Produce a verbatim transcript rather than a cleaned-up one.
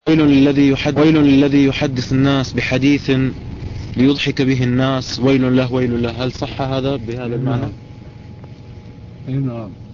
ويل للذي يحدث ويل للذي يحدث الناس بحديث ليضحك به الناس، ويل له ويل له. هل صح هذا بهذا المعنى؟ نعم.